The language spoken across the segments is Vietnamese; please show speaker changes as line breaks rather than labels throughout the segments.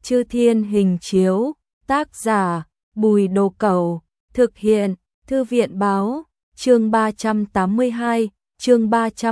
Chư Thiên Hình Chiếu, tác giả Bùi Đồ Cẩu, thực hiện Thư viện Báo, chương 382, chương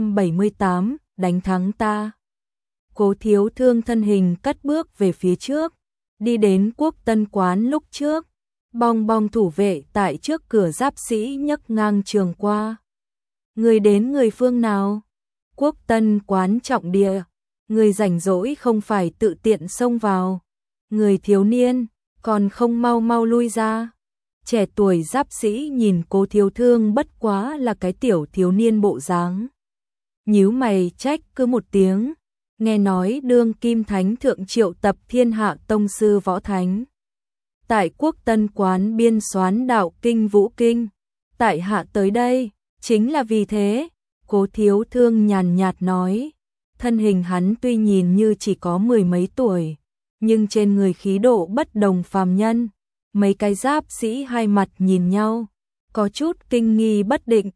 378, đánh thắng ta. Cố Thiếu Thương thân hình cất bước về phía trước, đi đến Quốc Tân quán lúc trước, bong bong thủ vệ tại trước cửa giáp sĩ nhấc ngang trường qua. Người đến người phương nào? Quốc Tân quán trọng địa, người rảnh rỗi không phải tự tiện xông vào. Người thiếu niên, còn không mau mau lui ra. Trẻ tuổi giáp sĩ nhìn Cố Thiếu Thương bất quá là cái tiểu thiếu niên bộ dáng. Nhíu mày trách cứ một tiếng, nghe nói đương kim thánh thượng triệu tập thiên hạ tông sư võ thánh. Tại Quốc Tân quán biên soán đạo kinh vũ kinh, tại hạ tới đây, chính là vì thế. Cố Thiếu Thương nhàn nhạt nói, thân hình hắn tuy nhìn như chỉ có mười mấy tuổi, nhưng trên người khí độ bất đồng phàm nhân. Mấy cái giáp sĩ hai mặt nhìn nhau, có chút kinh nghi bất định,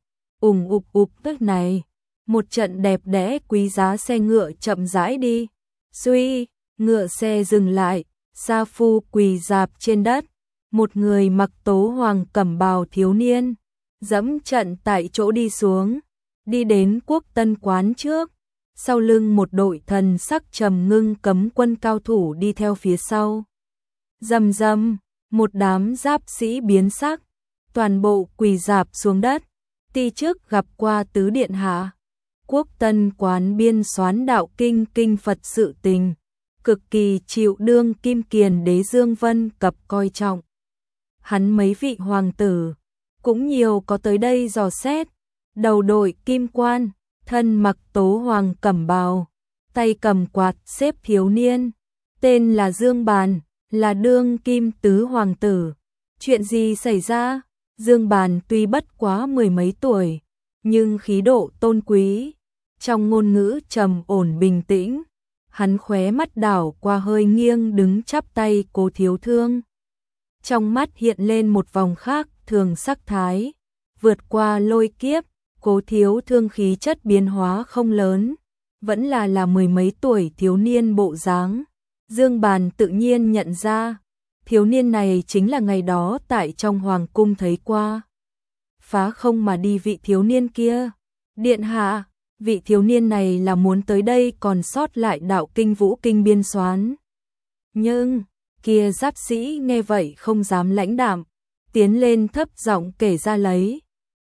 tức này. Một trận đẹp đẽ quý giá xe ngựa chậm rãi đi. Suy, ngựa xe dừng lại, sa phu quỳ rạp trên đất. Một người mặc tố hoàng cẩm bào thiếu niên, dẫm trận tại chỗ đi xuống, đi đến Quốc Tân quán trước. Sau lưng một đội thần sắc trầm ngưng cấm quân cao thủ đi theo phía sau. Rầm rầm, một đám giáp sĩ biến sắc, toàn bộ quỳ rạp xuống đất. Ti trước gặp qua tứ điện hạ. Quốc Tân quán biên soán đạo kinh kinh Phật sự tình, cực kỳ chịu đương kim kiền đế Dương Vân cập coi trọng. Hắn mấy vị hoàng tử cũng nhiều có tới đây dò xét. Đầu đội kim quan, thân mặc tố hoàng cẩm bào, tay cầm quạt xếp thiếu niên, tên là Dương Bàn, là đương kim tứ hoàng tử. Chuyện gì xảy ra? Dương Bàn tuy bất quá mười mấy tuổi, nhưng khí độ tôn quý, trong ngôn ngữ trầm ổn bình tĩnh. Hắn khóe mắt đảo qua hơi nghiêng đứng chắp tay Cố Thiếu Thương. Trong mắt hiện lên một vòng khác thường sắc thái, vượt qua lôi kiếp. Cố Thiếu Thương khí chất biến hóa không lớn, vẫn là mười mấy tuổi thiếu niên bộ dáng. Dương Bàn tự nhiên nhận ra, thiếu niên này chính là ngày đó tại trong hoàng cung thấy qua. Phá không mà đi vị thiếu niên kia. Điện hạ, vị thiếu niên này là muốn tới đây còn sót lại đạo kinh vũ kinh biên soán. Nhưng, kia giáp sĩ nghe vậy không dám lãnh đạm, tiến lên thấp giọng kể ra lấy.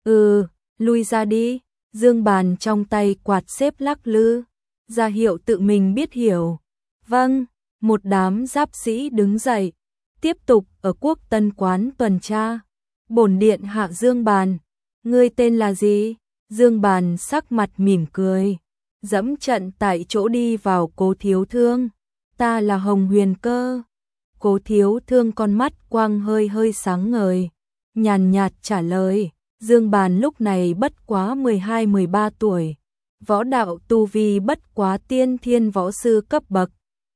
Lui ra đi. Dương Bàn trong tay quạt xếp lắc lư, ra hiệu tự mình biết hiểu. Vâng, một đám giáp sĩ đứng dậy, tiếp tục ở Quốc Tân quán tuần tra. Bổn điện hạ Dương Bàn, ngươi tên là gì? Dương Bàn sắc mặt mỉm cười, dẫm trận tại chỗ đi vào Cố Thiếu Thương. Ta là Hồng Huyền Cơ. Cố Thiếu Thương con mắt quang hơi hơi sáng ngời, nhàn nhạt trả lời. Dương Bàn lúc này bất quá 12-13 tuổi, võ đạo tu vi bất quá tiên thiên võ sư cấp bậc.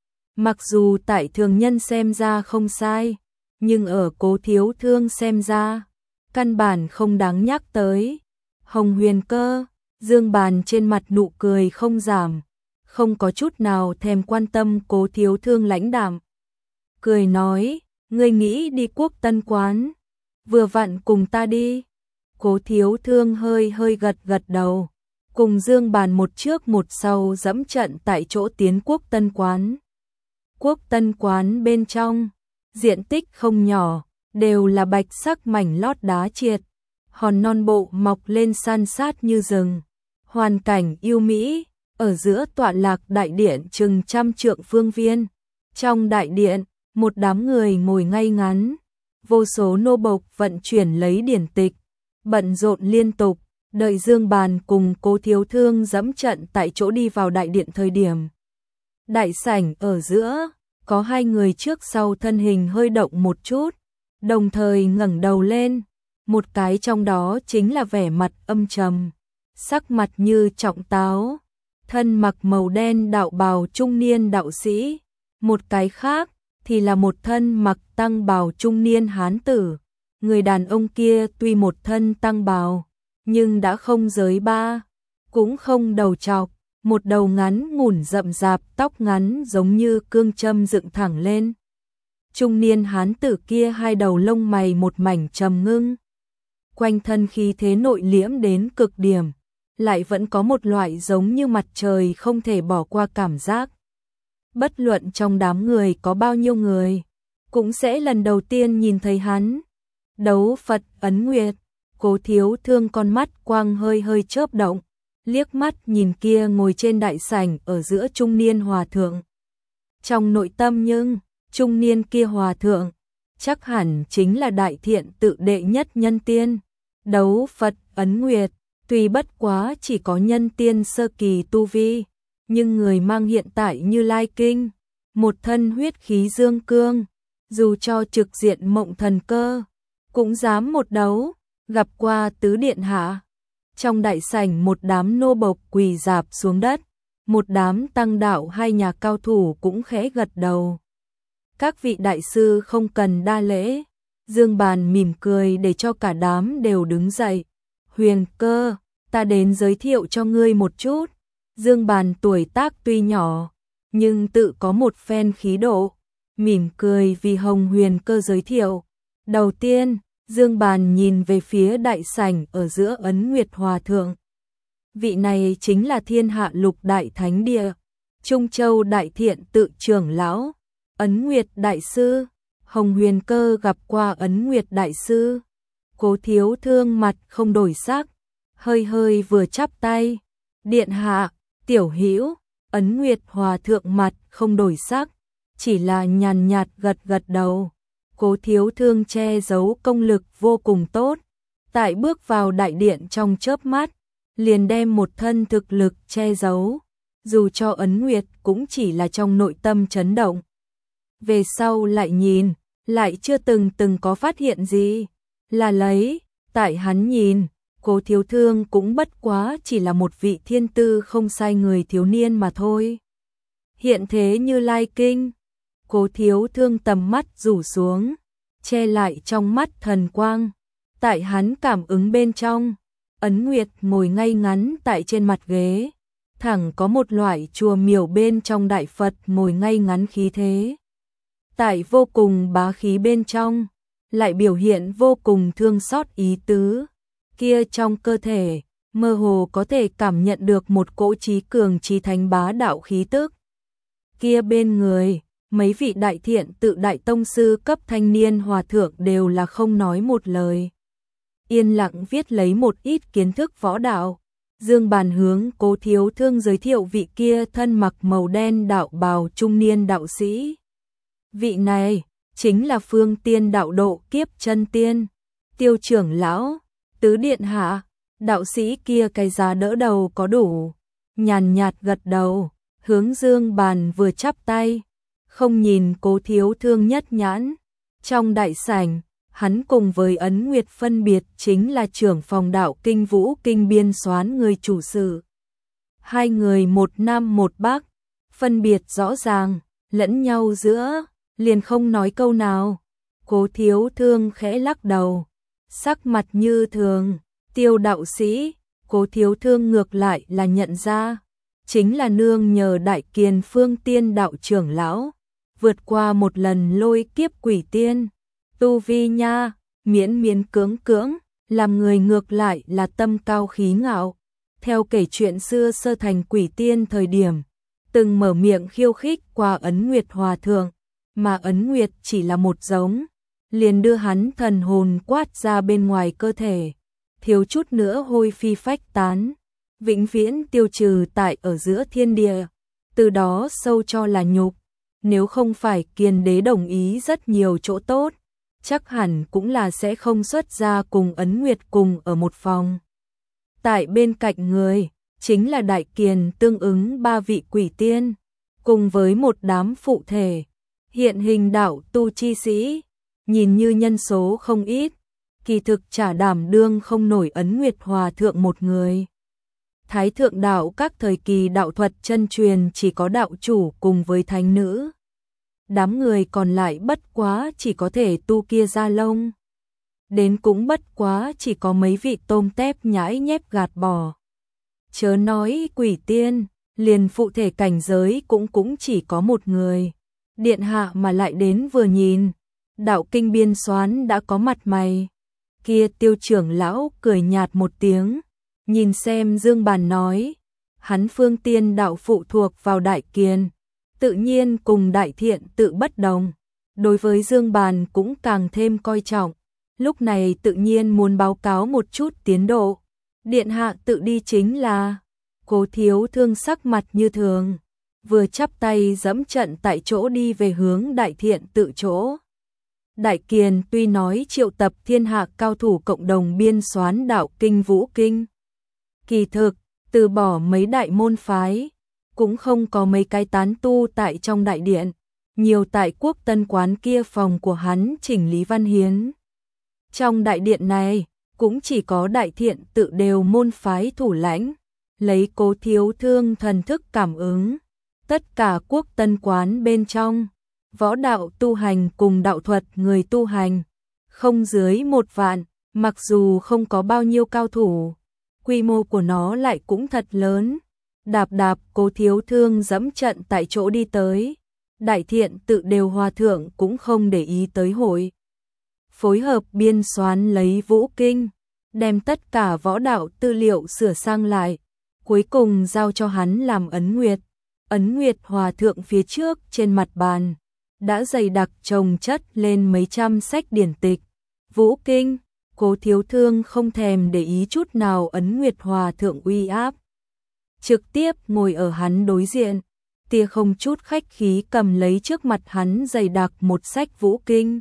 Mặc dù tại thường nhân xem ra không sai, nhưng ở Cố Thiếu Thương xem ra, căn bản không đáng nhắc tới. Hồng Huyền Cơ, Dương Bàn trên mặt nụ cười không giảm, không có chút nào thèm quan tâm Cố Thiếu Thương lãnh đạm. Cười nói, ngươi nghĩ đi Quốc Tân quán, vừa vặn cùng ta đi. Cố Thiếu Thương hơi hơi gật đầu, cùng Dương Bàn một trước một sau dẫm trận tại chỗ tiến Quốc Tân quán. Quốc Tân quán bên trong, diện tích không nhỏ, đều là bạch sắc mảnh lót đá triệt, hòn non bộ mọc lên san sát như rừng. Hoàn cảnh yêu mỹ, ở giữa tọa lạc đại điện chừng 100 trượng phương viên. Trong đại điện, một đám người ngồi ngay ngắn, vô số nô bộc vận chuyển lấy điển tịch, bận rộn liên tục, đợi Dương Bàn cùng Cố Thiếu Thương dẫm trận tại chỗ đi vào đại điện thời điểm. Đại sảnh ở giữa, có hai người trước sau thân hình hơi động một chút, đồng thời ngẩng đầu lên. Một cái trong đó chính là vẻ mặt âm trầm, sắc mặt như trọng táo, thân mặc màu đen đạo bào trung niên đạo sĩ. Một cái khác thì là một thân mặc tăng bào trung niên hán tử. Người đàn ông kia tuy một thân tăng bào, nhưng đã không giới ba, cũng không đầu trọc, một đầu ngắn ngủn rậm rạp tóc ngắn giống như cương châm dựng thẳng lên, Trung niên hán tử kia hai đầu lông mày một mảnh trầm ngưng. Quanh thân khí thế nội liễm đến cực điểm, lại vẫn có một loại giống như mặt trời không thể bỏ qua cảm giác. Bất luận trong đám người có bao nhiêu người, cũng sẽ lần đầu tiên nhìn thấy hắn. Đấu Phật Ấn Nguyệt, Cố Thiếu Thương con mắt quang hơi hơi chớp động, liếc mắt nhìn kia ngồi trên đại sảnh ở giữa trung niên hòa thượng. Trong nội tâm nhưng, trung niên kia hòa thượng, chắc hẳn chính là đại thiện tự đệ nhất nhân tiên. Đấu Phật Ấn Nguyệt, tuy bất quá chỉ có nhân tiên sơ kỳ tu vi, nhưng người mang hiện tại Như Lai Kinh, một thân huyết khí dương cương, dù cho trực diện Mộng Thần Cơ, cũng dám một đấu, gặp qua tứ điện hạ. Trong đại sảnh một đám nô bộc quỳ rạp xuống đất, một đám tăng đạo hai nhà cao thủ cũng khẽ gật đầu. Các vị đại sư không cần đa lễ. Dương Bàn mỉm cười để cho cả đám đều đứng dậy. Huyền Cơ, ta đến giới thiệu cho ngươi một chút. Dương Bàn tuổi tác tuy nhỏ, nhưng tự có một phen khí độ, mỉm cười vì Hồng Huyền Cơ giới thiệu. Đầu tiên, Dương Bàn nhìn về phía đại sảnh ở giữa Ấn Nguyệt Hòa Thượng. Vị này chính là Thiên Hạ Lục Đại Thánh Địa, Trung Châu Đại Thiện Tự trưởng lão, Ấn Nguyệt Đại Sư. Hồng Huyền Cơ gặp qua Ấn Nguyệt Đại Sư. Cố Thiếu Thương mặt không đổi sắc, hơi hơi vừa chắp tay. Điện hạ, tiểu hữu. Ấn Nguyệt Hòa Thượng mặt không đổi sắc, chỉ là nhàn nhạt gật gật đầu. Cố Thiếu Thương che giấu công lực vô cùng tốt, tại bước vào đại điện trong chớp mắt, liền đem một thân thực lực che giấu, dù cho Ấn Nguyệt cũng chỉ là trong nội tâm chấn động. Về sau lại nhìn, lại chưa từng có phát hiện gì, là lấy, tại hắn nhìn, Cố Thiếu Thương cũng bất quá chỉ là một vị thiên tư không sai người thiếu niên mà thôi. Hiện thế Như Lai Kinh, Cố Thiếu Thương tầm mắt rủ xuống, che lại trong mắt thần quang, tại hắn cảm ứng bên trong, Ấn Nguyệt ngồi ngay ngắn tại trên mặt ghế, thẳng có một loại chùa miểu bên trong đại Phật ngồi ngay ngắn khí thế. Tại vô cùng bá khí bên trong, lại biểu hiện vô cùng thương xót ý tứ. Kia trong cơ thể, mơ hồ có thể cảm nhận được một cỗ trí cường trí thánh bá đạo khí tức. Kia bên người, mấy vị đại thiện tự đại tông sư cấp thanh niên hòa thượng đều là không nói một lời. Yên lặng viết lấy một ít kiến thức võ đạo. Dương Bàn hướng Cố Thiếu Thương giới thiệu vị kia thân mặc màu đen đạo bào trung niên đạo sĩ. Vị này, chính là Phương Tiên đạo độ kiếp chân tiên, Tiêu trưởng lão, tứ điện hạ. Đạo sĩ kia cái giá đỡ đầu có đủ, nhàn nhạt gật đầu, hướng Dương Bàn vừa chắp tay, không nhìn Cố Thiếu Thương nhất nhãn. Trong đại sảnh, hắn cùng với Ấn Nguyệt phân biệt chính là trưởng phòng đạo kinh vũ kinh biên soán người chủ sự. Hai người một nam một bắc, phân biệt rõ ràng, lẫn nhau giữa, liền không nói câu nào. Cố Thiếu Thương khẽ lắc đầu, sắc mặt như thường. Tiêu đạo sĩ, Cố Thiếu Thương ngược lại là nhận ra, chính là nương nhờ Đại Kiền Phương Tiên đạo trưởng lão, vượt qua một lần lôi kiếp quỷ tiên. Tu vi nha, miễn miễn cưỡng, làm người ngược lại là tâm cao khí ngạo. Theo kể chuyện xưa sơ thành quỷ tiên thời điểm, từng mở miệng khiêu khích qua Ấn Nguyệt Hòa Thượng, mà Ấn Nguyệt chỉ là một giống, liền đưa hắn thần hồn quát ra bên ngoài cơ thể, thiếu chút nữa hôi phi phách tán, vĩnh viễn tiêu trừ tại ở giữa thiên địa, từ đó sâu cho là nhục. Nếu không phải Kiền Đế đồng ý rất nhiều chỗ tốt, chắc hẳn cũng là sẽ không xuất ra cùng Ấn Nguyệt cùng ở một phòng. Tại bên cạnh người, chính là Đại Kiền tương ứng 3 vị quỷ tiên, cùng với một đám phụ thể, hiện hình đạo tu chi sĩ, nhìn như nhân số không ít, kỳ thực chả đảm đương không nổi Ấn Nguyệt Hòa Thượng một người. Thái thượng đạo các thời kỳ đạo thuật chân truyền chỉ có đạo chủ cùng với thánh nữ. Đám người còn lại bất quá chỉ có thể tu kia ra lông. Đến cũng bất quá chỉ có mấy vị tôm tép nhãi nhép gạt bỏ. Chớ nói quỷ tiên, liền phụ thể cảnh giới cũng chỉ có một người. điện hạ mà lại đến vừa nhìn, đạo kinh biên soán đã có mặt mày. Kia Tiêu trưởng lão cười nhạt một tiếng, nhìn xem Dương Bàn nói, hắn Phương Tiên đạo phụ thuộc vào Đại Kiền, tự nhiên cùng Đại Thiện tự bất đồng. Đối với Dương Bàn cũng càng thêm coi trọng, lúc này tự nhiên muốn báo cáo một chút tiến độ. Điện hạ tự đi chính là. Cố Thiếu Thương sắc mặt như thường, vừa chắp tay dẫm trận tại chỗ đi về hướng Đại Thiện tự chỗ. Đại Kiền tuy nói triệu tập thiên hạ cao thủ cộng đồng biên soán đạo kinh vũ kinh, kỳ thực từ bỏ mấy đại môn phái, cũng không có mấy cái tán tu tại trong đại điện, nhiều tại Quốc Tân quán kia phòng của hắn chỉnh Lý Văn Hiến. Trong đại điện này, cũng chỉ có Đại Thiện tự đều môn phái thủ lãnh, lấy Cố Thiếu Thương thần thức cảm ứng, tất cả Quốc Tân quán bên trong, võ đạo tu hành cùng đạo thuật người tu hành, không dưới 1 vạn, mặc dù không có bao nhiêu cao thủ, quy mô của nó lại cũng thật lớn. Đạp đạp Cố Thiếu Thương dẫm trận tại chỗ đi tới, Đại Thiện tự đều hòa thượng cũng không để ý tới hội. Phối hợp biên soán lấy vũ kinh, đem tất cả võ đạo tư liệu sửa sang lại, cuối cùng giao cho hắn làm ấn nguyệt. Ấn nguyệt hòa thượng phía trước trên mặt bàn, đã dày đặc chồng chất lên mấy trăm sách điển tịch. Vũ kinh, Cố Thiếu Thương không thèm để ý chút nào ấn nguyệt hòa thượng uy áp. Trực tiếp ngồi ở hắn đối diện, tia không chút khách khí cầm lấy trước mặt hắn dày đặc một sách vũ kinh.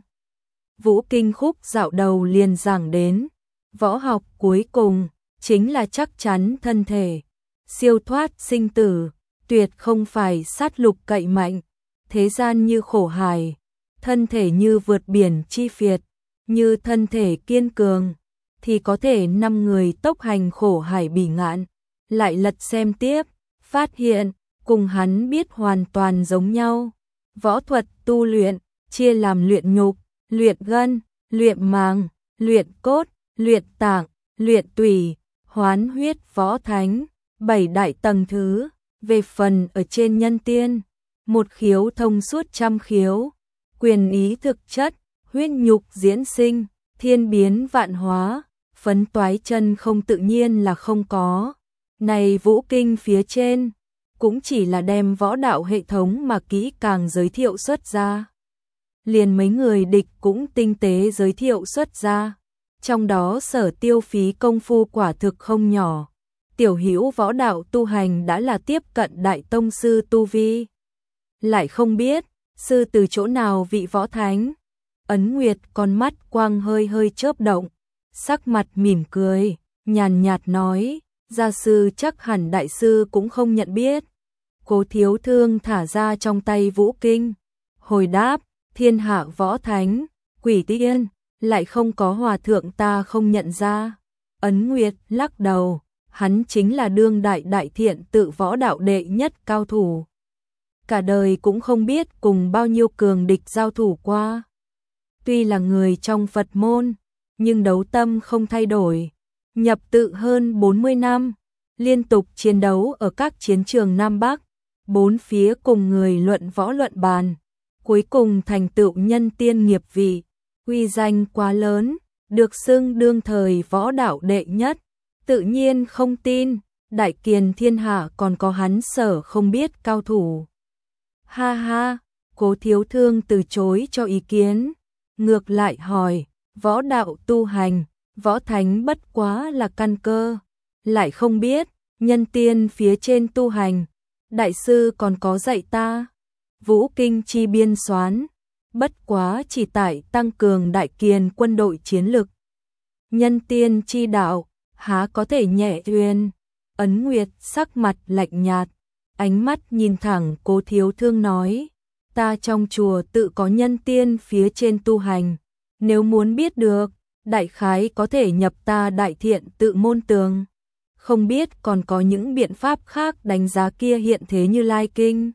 Vũ kinh khúc dạo đầu liền giảng đến, võ học cuối cùng, chính là chắc chắn thân thể, siêu thoát sinh tử, tuyệt không phải sát lục cậy mạnh, thế gian như khổ hải, thân thể như vượt biển chi phiệt, như thân thể kiên cường, thì có thể 5 người tốc hành khổ hải bỉ ngạn. Lại lật xem tiếp, phát hiện, cùng hắn biết hoàn toàn giống nhau. Võ thuật tu luyện, chia làm luyện nhục, luyện gân, luyện màng, luyện cốt, luyện tạng, luyện tủy, hoán huyết võ thánh, 7 đại tầng thứ. Về phần ở trên nhân tiên, một khiếu thông suốt trăm khiếu, quyền ý thực chất, huyết nhục diễn sinh, thiên biến vạn hóa, phấn toái chân không tự nhiên là không có. Này vũ kinh phía trên, cũng chỉ là đem võ đạo hệ thống mà kỹ càng giới thiệu xuất ra. Liền mấy người địch cũng tinh tế giới thiệu xuất ra. Trong đó Sở tiêu phí công phu quả thực không nhỏ. Tiểu hữu võ đạo tu hành đã là tiếp cận đại tông sư tu vi. Lại không biết, sư từ chỗ nào vị võ thánh. Ấn Nguyệt con mắt quang hơi hơi chớp động, sắc mặt mỉm cười, nhàn nhạt nói, gia sư chắc hẳn đại sư cũng không nhận biết. Cố Thiếu Thương thả ra trong tay vũ kinh, hồi đáp, thiên hạ võ thánh, quỷ tiên, lại không có hòa thượng ta không nhận ra. Ấn Nguyệt lắc đầu, hắn chính là đương đại Đại Thiện tự võ đạo đệ nhất cao thủ. Cả đời cũng không biết cùng bao nhiêu cường địch giao thủ qua. Tuy là người trong Phật môn, nhưng đấu tâm không thay đổi. Nhập tự hơn 40 năm, liên tục chiến đấu ở các chiến trường Nam Bắc, bốn phía cùng người luận võ luận bàn, cuối cùng thành tựu nhân tiên nghiệp vị, uy danh quá lớn, được xưng đương thời võ đạo đệ nhất, tự nhiên không tin, Đại Kiền thiên hạ còn có hắn Sở không biết cao thủ. Ha ha, Cố Thiếu Thương từ chối cho ý kiến, ngược lại hỏi, võ đạo tu hành, võ thánh bất quá là căn cơ, lại không biết, nhân tiên phía trên tu hành, đại sư còn có dạy ta. Vũ kinh chi biên soán, bất quá chỉ tại tăng cường Đại Kiền quân đội chiến lực. Nhân tiên chi đạo, há có thể nhẹ uyên. Ấn Nguyệt sắc mặt lạnh nhạt, ánh mắt nhìn thẳng Cố Thiếu Thương nói, ta trong chùa tự có nhân tiên phía trên tu hành, nếu muốn biết được, đại khái có thể nhập ta Đại Thiện tự môn tường. Không biết còn có những biện pháp khác đánh giá kia hiện thế Như Lai kinh.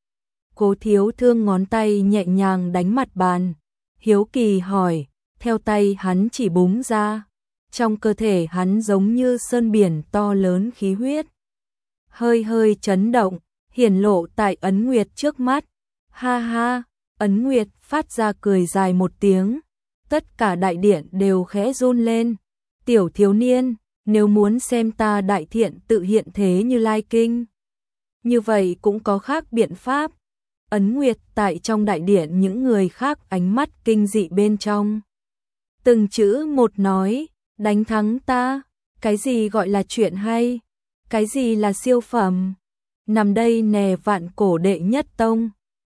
Cố Thiếu Thương ngón tay nhẹ nhàng đánh mặt bàn, hiếu kỳ hỏi, theo tay hắn chỉ búng ra, trong cơ thể hắn giống như sơn biển to lớn khí huyết, hơi hơi chấn động, hiển lộ tại Ấn Nguyệt trước mắt. Ha ha, Ấn Nguyệt phát ra cười dài một tiếng, tất cả đại điện đều khẽ run lên. Tiểu thiếu niên, nếu muốn xem ta đại thiện tự hiện thế như Lai Kinh, như vậy cũng có khác biện pháp. Ấn Nguyệt tại trong đại điện, những người khác ánh mắt kinh dị bên trong. Từng chữ một nói, đánh thắng ta, cái gì gọi là chuyện hay, cái gì là siêu phẩm. Nằm đây nè, vạn cổ đệ nhất tông.